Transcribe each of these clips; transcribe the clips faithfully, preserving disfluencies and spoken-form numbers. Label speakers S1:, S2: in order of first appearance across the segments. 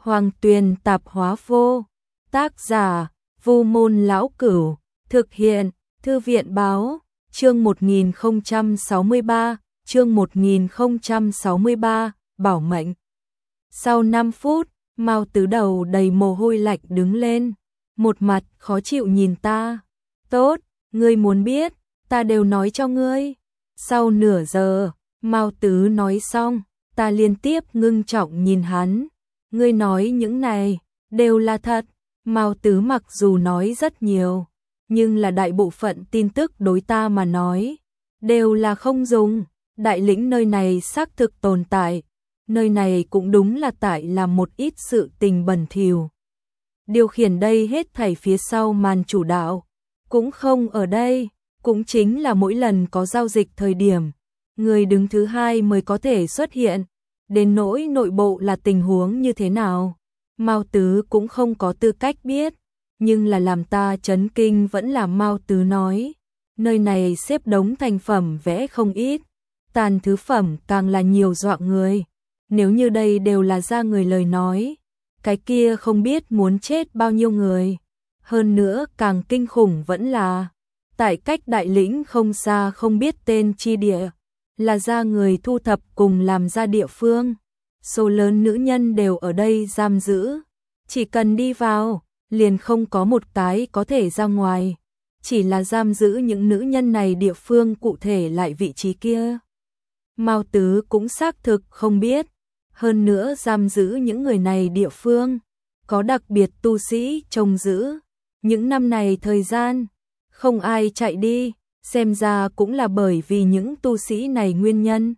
S1: Hoàng Tuyền Tạp Hóa Vô. Tác giả: Vu Môn Lão Cửu. Thực hiện: Thư viện Báo. Chương một nghìn không trăm sáu mươi ba, chương một nghìn không trăm sáu mươi ba, bảo mệnh. Sau năm phút, Mao Tứ đầu đầy mồ hôi lạnh đứng lên, một mặt khó chịu nhìn ta. Tốt, ngươi muốn biết, ta đều nói cho ngươi. Sau nửa giờ, Mao Tứ nói xong, ta liên tiếp ngưng trọng nhìn hắn. Ngươi nói những này, đều là thật. Mao Tứ mặc dù nói rất nhiều, nhưng là đại bộ phận tin tức đối ta mà nói, đều là không dùng. Đại lĩnh nơi này xác thực tồn tại, nơi này cũng đúng là tại là một ít sự tình bẩn thỉu. Điều khiển đây hết thảy phía sau màn chủ đạo, cũng không ở đây, cũng chính là mỗi lần có giao dịch thời điểm, người đứng thứ hai mới có thể xuất hiện. Đến nỗi nội bộ là tình huống như thế nào, Mao Tứ cũng không có tư cách biết, nhưng là làm ta chấn kinh vẫn là Mao Tứ nói, nơi này xếp đống thành phẩm vẽ không ít, tàn thứ phẩm càng là nhiều dọa người. Nếu như đây đều là ra người lời nói, cái kia không biết muốn chết bao nhiêu người. Hơn nữa càng kinh khủng vẫn là, tại cách đại lĩnh không xa không biết tên chi địa, là ra người thu thập cùng làm ra địa phương. Số lớn nữ nhân đều ở đây giam giữ, chỉ cần đi vào, liền không có một cái có thể ra ngoài. Chỉ là giam giữ những nữ nhân này địa phương cụ thể lại vị trí kia, Mao Tứ cũng xác thực không biết. Hơn nữa giam giữ những người này địa phương, có đặc biệt tu sĩ trông giữ. Những năm này thời gian, không ai chạy đi, xem ra cũng là bởi vì những tu sĩ này nguyên nhân.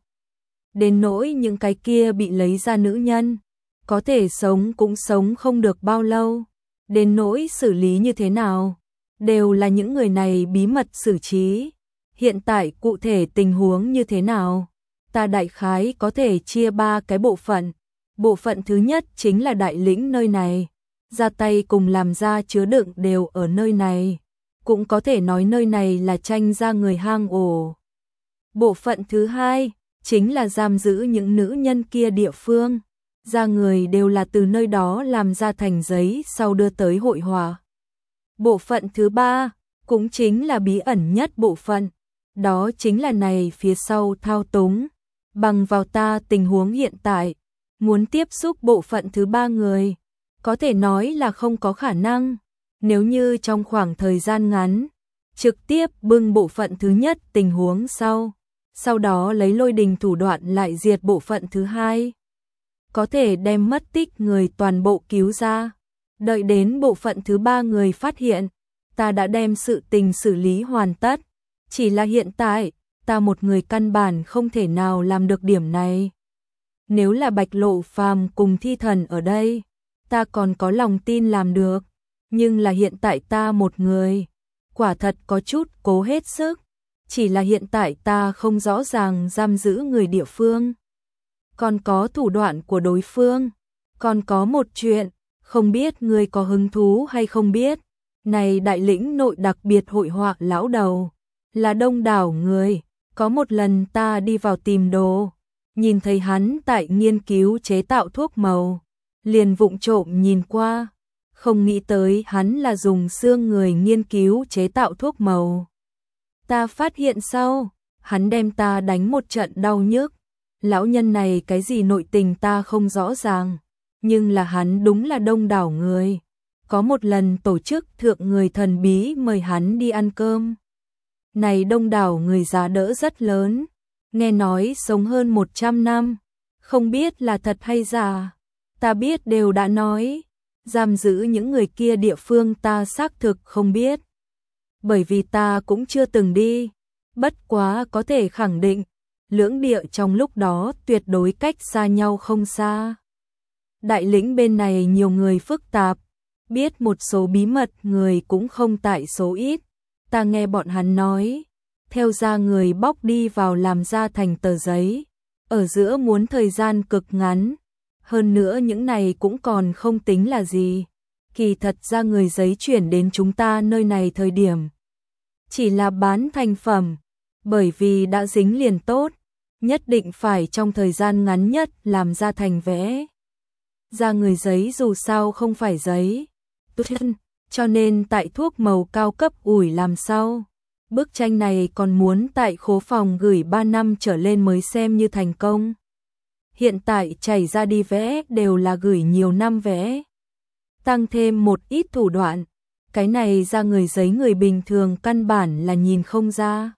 S1: Đến nỗi những cái kia bị lấy ra nữ nhân, có thể sống cũng sống không được bao lâu. Đến nỗi xử lý như thế nào, đều là những người này bí mật xử trí. Hiện tại cụ thể tình huống như thế nào, ta đại khái có thể chia ba cái bộ phận. Bộ phận thứ nhất chính là đại lĩnh nơi này, ra tay cùng làm ra chứa đựng đều ở nơi này. Cũng có thể nói nơi này là tranh ra người hang ổ. Bộ phận thứ hai chính là giam giữ những nữ nhân kia địa phương, ra người đều là từ nơi đó làm ra thành giấy sau đưa tới hội họa. Bộ phận thứ ba cũng chính là bí ẩn nhất bộ phận, đó chính là này phía sau thao túng. Bằng vào ta tình huống hiện tại, muốn tiếp xúc bộ phận thứ ba người, có thể nói là không có khả năng. Nếu như trong khoảng thời gian ngắn, trực tiếp bưng bộ phận thứ nhất tình huống sau, sau đó lấy lôi đình thủ đoạn lại diệt bộ phận thứ hai, có thể đem mất tích người toàn bộ cứu ra. Đợi đến bộ phận thứ ba người phát hiện, ta đã đem sự tình xử lý hoàn tất. Chỉ là hiện tại, ta một người căn bản không thể nào làm được điểm này. Nếu là Bạch Lộ Phàm cùng Thi Thần ở đây, ta còn có lòng tin làm được. Nhưng là hiện tại ta một người, quả thật có chút cố hết sức. Chỉ là hiện tại ta không rõ ràng giam giữ người địa phương, còn có thủ đoạn của đối phương. Còn có một chuyện, không biết người có hứng thú hay không biết. Này đại lĩnh nội đặc biệt hội họa lão đầu, là đông đảo người. Có một lần ta đi vào tìm đồ, nhìn thấy hắn tại nghiên cứu chế tạo thuốc màu, liền vụng trộm nhìn qua. Không nghĩ tới hắn là dùng xương người nghiên cứu chế tạo thuốc màu. Ta phát hiện sau, hắn đem ta đánh một trận đau nhức. Lão nhân này cái gì nội tình ta không rõ ràng, nhưng là hắn đúng là đông đảo người. Có một lần tổ chức thượng người thần bí mời hắn đi ăn cơm. Này đông đảo người giá đỡ rất lớn, nghe nói sống hơn một trăm năm, không biết là thật hay giả. Ta biết đều đã nói, giam giữ những người kia địa phương ta xác thực không biết, bởi vì ta cũng chưa từng đi. Bất quá có thể khẳng định, lưỡng địa trong lúc đó tuyệt đối cách xa nhau không xa. Đại lĩnh bên này nhiều người phức tạp, biết một số bí mật người cũng không tại số ít. Ta nghe bọn hắn nói, theo ra người bóc đi vào làm ra thành tờ giấy, ở giữa muốn thời gian cực ngắn. Hơn nữa những này cũng còn không tính là gì. Kỳ thật ra người giấy chuyển đến chúng ta nơi này thời điểm, chỉ là bán thành phẩm, bởi vì đã dính liền tốt, nhất định phải trong thời gian ngắn nhất làm ra thành vẽ. da người giấy dù sao không phải giấy cho nên tại thuốc màu cao cấp ủi làm sao. Bức tranh này còn muốn tại khố phòng gửi ba năm trở lên mới xem như thành công. Hiện tại chảy ra đi vẽ đều là gửi nhiều năm vẽ. Tăng thêm một ít thủ đoạn, cái này ra người giấy người bình thường căn bản là nhìn không ra.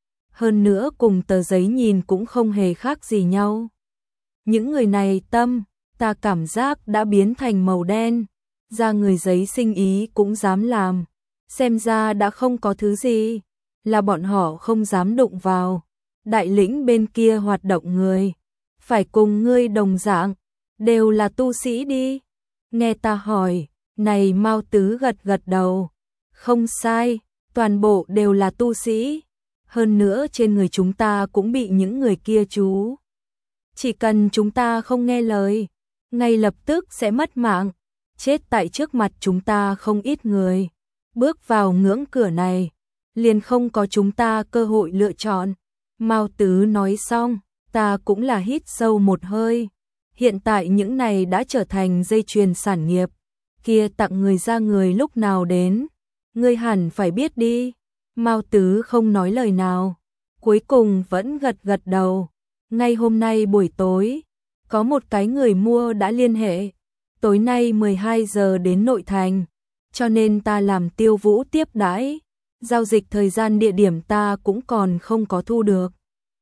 S1: Hơn nữa cùng tờ giấy nhìn cũng không hề khác gì nhau. Những người này tâm, ta cảm giác đã biến thành màu đen, ra người giấy sinh ý cũng dám làm, xem ra đã không có thứ gì, là bọn họ không dám đụng vào. Đại lĩnh bên kia hoạt động người, phải cùng ngươi đồng dạng, đều là tu sĩ đi. Nghe ta hỏi, này Mao Tứ gật gật đầu, không sai, toàn bộ đều là tu sĩ. Hơn nữa trên người chúng ta cũng bị những người kia chú. Chỉ cần chúng ta không nghe lời, ngay lập tức sẽ mất mạng, chết tại trước mặt chúng ta không ít người. Bước vào ngưỡng cửa này, liền không có chúng ta cơ hội lựa chọn. Mao Tứ nói xong, ta cũng là hít sâu một hơi. Hiện tại những này đã trở thành dây chuyền sản nghiệp, kia tặng người ra người lúc nào đến, ngươi hẳn phải biết đi. Mao Tứ không nói lời nào, cuối cùng vẫn gật gật đầu. Ngay hôm nay buổi tối, có một cái người mua đã liên hệ, tối nay mười hai giờ đến nội thành, cho nên ta làm Tiêu Vũ tiếp đãi. Giao dịch thời gian địa điểm ta cũng còn không có thu được.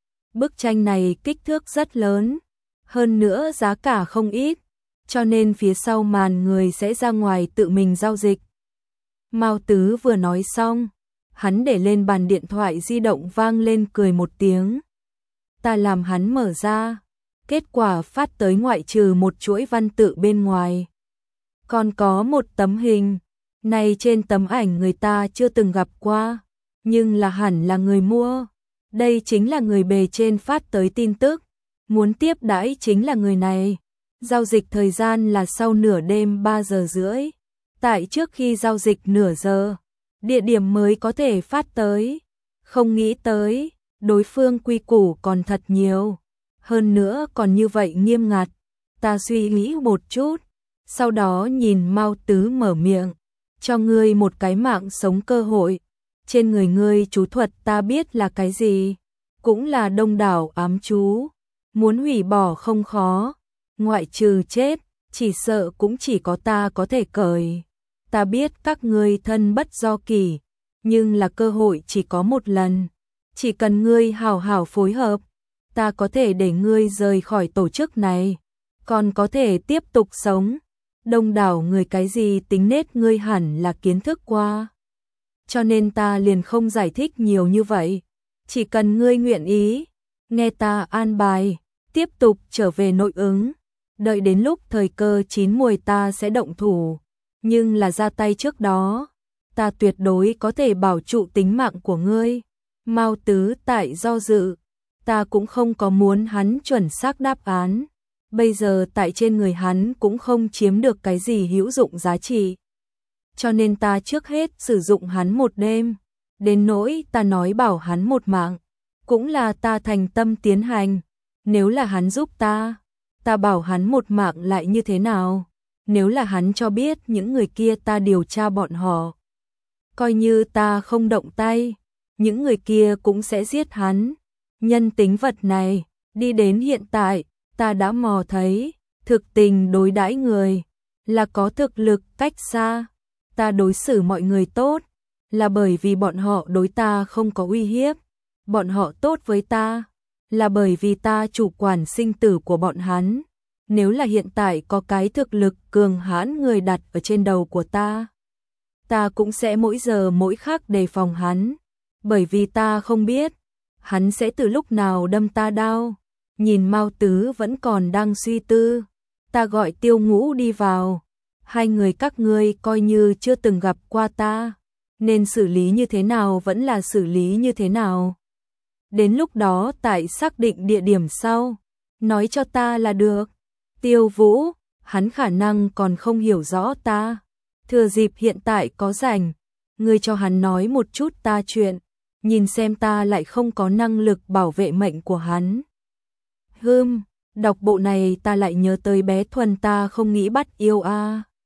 S1: Bức tranh này kích thước rất lớn, hơn nữa giá cả không ít, cho nên phía sau màn người sẽ ra ngoài tự mình giao dịch. Mao Tứ vừa nói xong, hắn để lên bàn điện thoại di động vang lên cười một tiếng. Ta làm hắn mở ra, kết quả phát tới ngoại trừ một chuỗi văn tự bên ngoài. Còn có một tấm hình, này trên tấm ảnh người ta chưa từng gặp qua, nhưng là hẳn là người mua. Đây chính là người bề trên phát tới tin tức, muốn tiếp đãi chính là người này. Giao dịch thời gian là sau nửa đêm ba giờ rưỡi, tại trước khi giao dịch nửa giờ, địa điểm mới có thể phát tới. Không nghĩ tới, đối phương quy củ còn thật nhiều, hơn nữa còn như vậy nghiêm ngặt. Ta suy nghĩ một chút, sau đó nhìn Mao Tứ mở miệng, cho ngươi một cái mạng sống cơ hội. Trên người ngươi chú thuật ta biết là cái gì, cũng là đông đảo ám chú, muốn hủy bỏ không khó, ngoại trừ chết, chỉ sợ cũng chỉ có ta có thể cởi. Ta biết các ngươi thân bất do kỳ, nhưng là cơ hội chỉ có một lần, chỉ cần ngươi hảo hảo phối hợp, ta có thể để ngươi rời khỏi tổ chức này, còn có thể tiếp tục sống. Đông đảo người cái gì tính nết ngươi hẳn là kiến thức qua, cho nên ta liền không giải thích nhiều như vậy. Chỉ cần ngươi nguyện ý, nghe ta an bài, tiếp tục trở về nội ứng, đợi đến lúc thời cơ chín muồi ta sẽ động thủ, nhưng là ra tay trước đó, ta tuyệt đối có thể bảo trụ tính mạng của ngươi. Mao Tứ tại do dự, ta cũng không có muốn hắn chuẩn xác đáp án. Bây giờ tại trên người hắn cũng không chiếm được cái gì hữu dụng giá trị, cho nên ta trước hết sử dụng hắn một đêm. Đến nỗi ta nói bảo hắn một mạng, cũng là ta thành tâm tiến hành. Nếu là hắn giúp ta, ta bảo hắn một mạng lại như thế nào? Nếu là hắn cho biết những người kia ta điều tra bọn họ, coi như ta không động tay, những người kia cũng sẽ giết hắn. Nhân tính vật này, đi đến hiện tại, ta đã mò thấy, thực tình đối đãi người, là có thực lực cách xa. Ta đối xử mọi người tốt, là bởi vì bọn họ đối ta không có uy hiếp. Bọn họ tốt với ta, là bởi vì ta chủ quản sinh tử của bọn hắn. Nếu là hiện tại có cái thực lực cường hãn người đặt ở trên đầu của ta, ta cũng sẽ mỗi giờ mỗi khắc đề phòng hắn, bởi vì ta không biết hắn sẽ từ lúc nào đâm ta đao. Nhìn Mao Tứ vẫn còn đang suy tư, ta gọi Tiêu Ngũ đi vào. Hai người các ngươi coi như chưa từng gặp qua ta, nên xử lý như thế nào vẫn là xử lý như thế nào. Đến lúc đó tại xác định địa điểm sau, nói cho ta là được. Tiêu Vũ, hắn khả năng còn không hiểu rõ ta, thừa dịp hiện tại có rảnh, ngươi cho hắn nói một chút ta chuyện, nhìn xem ta lại không có năng lực bảo vệ mệnh của hắn. Hừm, Đọc bộ này ta lại nhớ tới bé Thuần, ta không nghĩ bắt yêu a.